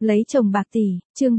Lấy chồng bạc tỷ, chương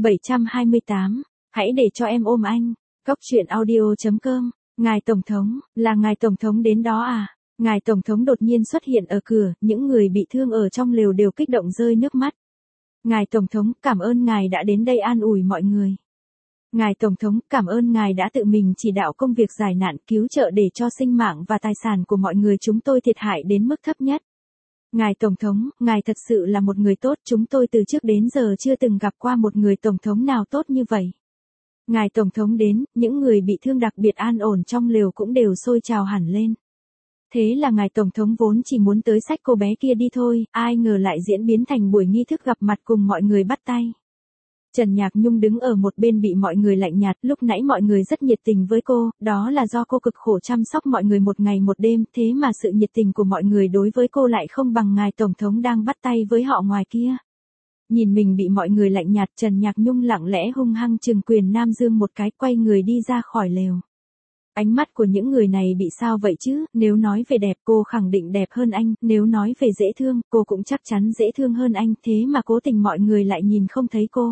728, hãy để cho em ôm anh. Góc truyện audio.com. Ngài Tổng thống, là ngài Tổng thống đến đó à? Ngài Tổng thống đột nhiên xuất hiện ở cửa, những người bị thương ở trong lều đều kích động rơi nước mắt. Ngài Tổng thống, cảm ơn ngài đã đến đây an ủi mọi người. Ngài Tổng thống, cảm ơn ngài đã tự mình chỉ đạo công việc giải nạn cứu trợ để cho sinh mạng và tài sản của mọi người chúng tôi thiệt hại đến mức thấp nhất. Ngài Tổng thống, ngài thật sự là một người tốt, chúng tôi từ trước đến giờ chưa từng gặp qua một người Tổng thống nào tốt như vậy. Ngài Tổng thống đến, những người bị thương đặc biệt an ổn trong lều cũng đều sôi trào hẳn lên. Thế là ngài Tổng thống vốn chỉ muốn tới xách cô bé kia đi thôi, ai ngờ lại diễn biến thành buổi nghi thức gặp mặt cùng mọi người bắt tay. Trần Nhạc Nhung đứng ở một bên bị mọi người lạnh nhạt, lúc nãy mọi người rất nhiệt tình với cô, đó là do cô cực khổ chăm sóc mọi người một ngày một đêm, thế mà sự nhiệt tình của mọi người đối với cô lại không bằng ngài Tổng thống đang bắt tay với họ ngoài kia. Nhìn mình bị mọi người lạnh nhạt, Trần Nhạc Nhung lặng lẽ hung hăng trừng Quyền Nam Dương một cái, quay người đi ra khỏi lều. Ánh mắt của những người này bị sao vậy chứ, nếu nói về đẹp cô khẳng định đẹp hơn anh, nếu nói về dễ thương, cô cũng chắc chắn dễ thương hơn anh, thế mà cố tình mọi người lại nhìn không thấy cô.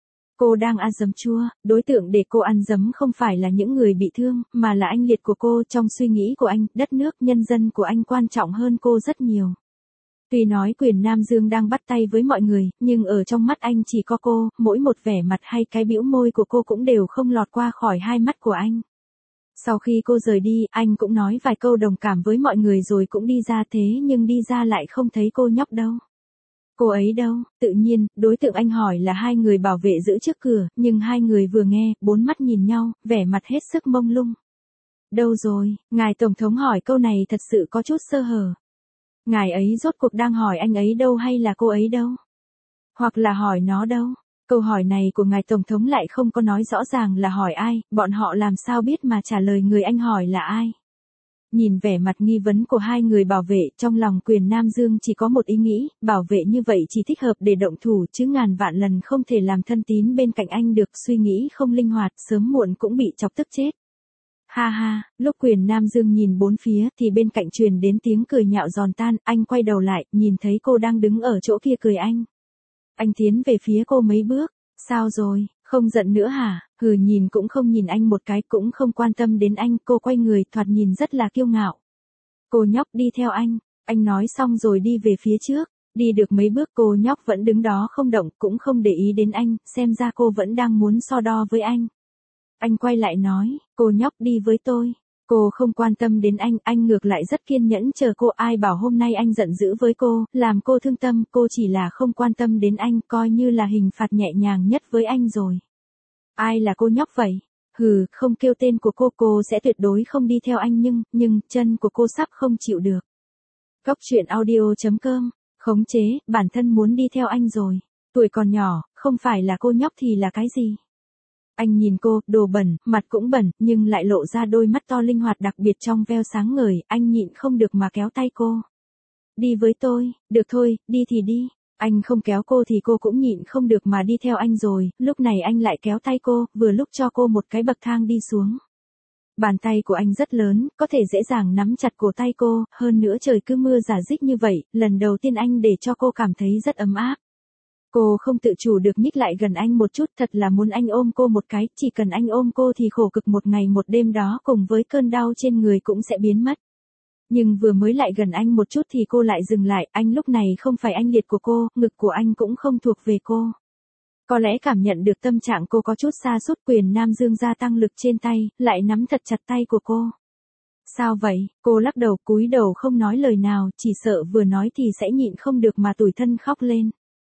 Cô đang ăn giấm chua, đối tượng để cô ăn giấm không phải là những người bị thương, mà là anh liệt của cô. Trong suy nghĩ của anh, đất nước, nhân dân của anh quan trọng hơn cô rất nhiều. Tuy nói Quyền Nam Dương đang bắt tay với mọi người, nhưng ở trong mắt anh chỉ có cô, mỗi một vẻ mặt hay cái bĩu môi của cô cũng đều không lọt qua khỏi hai mắt của anh. Sau khi cô rời đi, anh cũng nói vài câu đồng cảm với mọi người rồi cũng đi ra, thế nhưng đi ra lại không thấy cô nhóc đâu. Cô ấy đâu? Tự nhiên, đối tượng anh hỏi là hai người bảo vệ giữ trước cửa, nhưng hai người vừa nghe, bốn mắt nhìn nhau, vẻ mặt hết sức mông lung. Đâu rồi? Ngài Tổng thống hỏi câu này thật sự có chút sơ hở. Ngài ấy rốt cuộc đang hỏi anh ấy đâu hay là cô ấy đâu? Hoặc là hỏi nó đâu? Câu hỏi này của ngài Tổng thống lại không có nói rõ ràng là hỏi ai, bọn họ làm sao biết mà trả lời người anh hỏi là ai? Nhìn vẻ mặt nghi vấn của hai người bảo vệ, trong lòng Quyền Nam Dương chỉ có một ý nghĩ, bảo vệ như vậy chỉ thích hợp để động thủ chứ ngàn vạn lần không thể làm thân tín bên cạnh anh được, suy nghĩ không linh hoạt, sớm muộn cũng bị chọc tức chết. Ha ha, lúc Quyền Nam Dương nhìn bốn phía thì bên cạnh truyền đến tiếng cười nhạo giòn tan, anh quay đầu lại, nhìn thấy cô đang đứng ở chỗ kia cười anh. Anh tiến về phía cô mấy bước, sao rồi, không giận nữa hả? Hừ, nhìn cũng không nhìn anh một cái, cũng không quan tâm đến anh, cô quay người, thoạt nhìn rất là kiêu ngạo. Cô nhóc đi theo anh nói xong rồi đi về phía trước, đi được mấy bước cô nhóc vẫn đứng đó không động, cũng không để ý đến anh, xem ra cô vẫn đang muốn so đo với anh. Anh quay lại nói, cô nhóc đi với tôi. Cô không quan tâm đến anh ngược lại rất kiên nhẫn chờ cô, ai bảo hôm nay anh giận dữ với cô, làm cô thương tâm, cô chỉ là không quan tâm đến anh, coi như là hình phạt nhẹ nhàng nhất với anh rồi. Ai là cô nhóc vậy? Hừ, không kêu tên của cô sẽ tuyệt đối không đi theo anh, nhưng, chân của cô sắp không chịu được. Góc truyện audio.com, khống chế, bản thân muốn đi theo anh rồi. Tuổi còn nhỏ, không phải là cô nhóc thì là cái gì? Anh nhìn cô, đồ bẩn, mặt cũng bẩn, nhưng lại lộ ra đôi mắt to linh hoạt đặc biệt trong veo sáng ngời, anh nhịn không được mà kéo tay cô. Đi với tôi, được thôi, đi thì đi. Anh không kéo cô thì cô cũng nhịn không được mà đi theo anh rồi, lúc này anh lại kéo tay cô, vừa lúc cho cô một cái bậc thang đi xuống. Bàn tay của anh rất lớn, có thể dễ dàng nắm chặt cổ tay cô, hơn nữa trời cứ mưa rả rích như vậy, lần đầu tiên anh để cho cô cảm thấy rất ấm áp. Cô không tự chủ được nhích lại gần anh một chút, thật là muốn anh ôm cô một cái, chỉ cần anh ôm cô thì khổ cực một ngày một đêm đó cùng với cơn đau trên người cũng sẽ biến mất. Nhưng vừa mới lại gần anh một chút thì cô lại dừng lại, anh lúc này không phải anh liệt của cô, ngực của anh cũng không thuộc về cô. Có lẽ cảm nhận được tâm trạng cô có chút sa sút, Quyền Nam Dương gia tăng lực trên tay, lại nắm thật chặt tay của cô. Sao vậy? Cô lắc đầu, cúi đầu không nói lời nào, chỉ sợ vừa nói thì sẽ nhịn không được mà tủi thân khóc lên.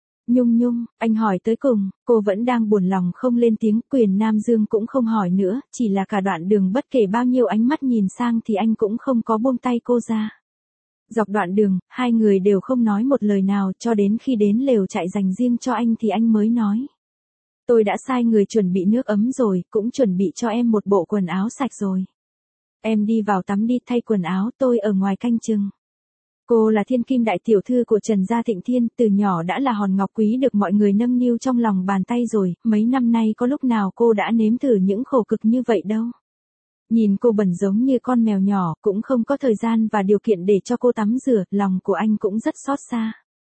Nhung, anh hỏi tới cùng, cô vẫn đang buồn lòng không lên tiếng, Quyền Nam Dương cũng không hỏi nữa, chỉ là cả đoạn đường bất kể bao nhiêu ánh mắt nhìn sang thì anh cũng không có buông tay cô ra. Dọc đoạn đường, hai người đều không nói một lời nào, cho đến khi đến lều trại dành riêng cho anh thì anh mới nói. Tôi đã sai người chuẩn bị nước ấm rồi, cũng chuẩn bị cho em một bộ quần áo sạch rồi. Em đi vào tắm đi, thay quần áo, tôi ở ngoài canh chừng. Cô là thiên kim đại tiểu thư của Trần Gia Thịnh Thiên, từ nhỏ đã là hòn ngọc quý được mọi người nâng niu trong lòng bàn tay rồi, mấy năm nay có lúc nào cô đã nếm thử những khổ cực như vậy đâu. Nhìn cô bẩn giống như con mèo nhỏ, cũng không có thời gian và điều kiện để cho cô tắm rửa, lòng của anh cũng rất xót xa.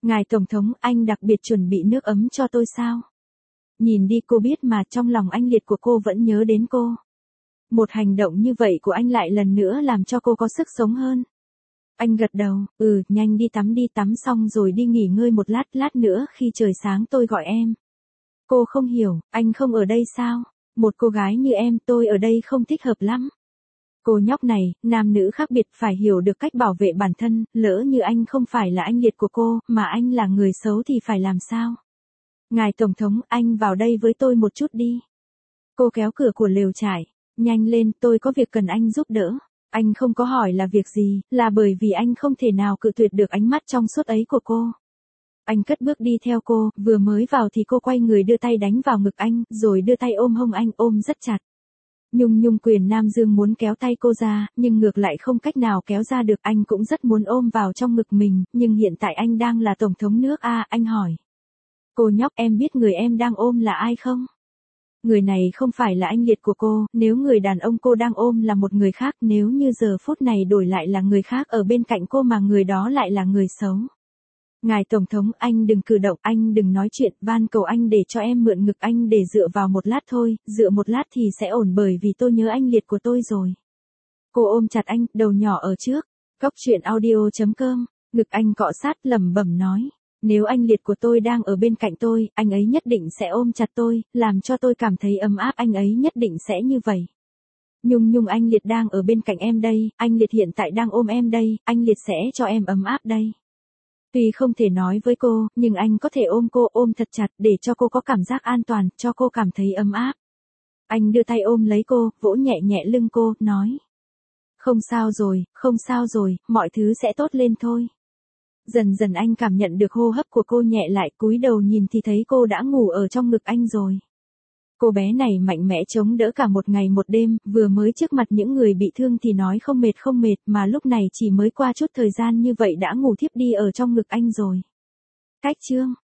Ngài Tổng thống, anh đặc biệt chuẩn bị nước ấm cho tôi sao? Nhìn đi cô biết mà trong lòng anh liệt của cô vẫn nhớ đến cô. Một hành động như vậy của anh lại lần nữa làm cho cô có sức sống hơn. Anh gật đầu, nhanh đi tắm xong rồi đi nghỉ ngơi một lát nữa khi trời sáng tôi gọi em. Cô không hiểu, anh không ở đây sao? Một cô gái như em tôi ở đây không thích hợp lắm. Cô nhóc này, nam nữ khác biệt phải hiểu được cách bảo vệ bản thân, lỡ như anh không phải là anh liệt của cô, mà anh là người xấu thì phải làm sao? Ngài Tổng thống, anh vào đây với tôi một chút đi. Cô kéo cửa của lều trại, nhanh lên, tôi có việc cần anh giúp đỡ. Anh không có hỏi là việc gì, là bởi vì anh không thể nào cự tuyệt được ánh mắt trong suốt ấy của cô. Anh cất bước đi theo cô, vừa mới vào thì cô quay người đưa tay đánh vào ngực anh, rồi đưa tay ôm hông anh, ôm rất chặt. Nhung quyền Nam Dương muốn kéo tay cô ra, nhưng ngược lại không cách nào kéo ra được, anh cũng rất muốn ôm vào trong ngực mình, nhưng hiện tại anh đang là Tổng thống nước A, anh hỏi. Cô nhóc, em biết người em đang ôm là ai không? Người này không phải là anh liệt của cô, nếu người đàn ông cô đang ôm là một người khác, nếu như giờ phút này đổi lại là người khác ở bên cạnh cô mà người đó lại là người xấu. Ngài Tổng thống, anh đừng cử động, anh đừng nói chuyện, van cầu anh để cho em mượn ngực anh để dựa vào một lát thôi, dựa một lát thì sẽ ổn bởi vì tôi nhớ anh liệt của tôi rồi. Cô ôm chặt anh, đầu nhỏ ở trước. Cóc truyện audio.com, ngực anh cọ sát lẩm bẩm nói. Nếu anh liệt của tôi đang ở bên cạnh tôi, anh ấy nhất định sẽ ôm chặt tôi, làm cho tôi cảm thấy ấm áp, anh ấy nhất định sẽ như vậy. Nhung anh liệt đang ở bên cạnh em đây, anh liệt hiện tại đang ôm em đây, anh liệt sẽ cho em ấm áp đây. Tuy không thể nói với cô, nhưng anh có thể ôm cô, ôm thật chặt để cho cô có cảm giác an toàn, cho cô cảm thấy ấm áp. Anh đưa tay ôm lấy cô, vỗ nhẹ nhẹ lưng cô, nói. Không sao rồi, mọi thứ sẽ tốt lên thôi. Dần dần anh cảm nhận được hô hấp của cô nhẹ lại, cúi đầu nhìn thì thấy cô đã ngủ ở trong ngực anh rồi. Cô bé này mạnh mẽ chống đỡ cả một ngày một đêm, vừa mới trước mặt những người bị thương thì nói không mệt mà lúc này chỉ mới qua chút thời gian như vậy đã ngủ thiếp đi ở trong ngực anh rồi. Cách chương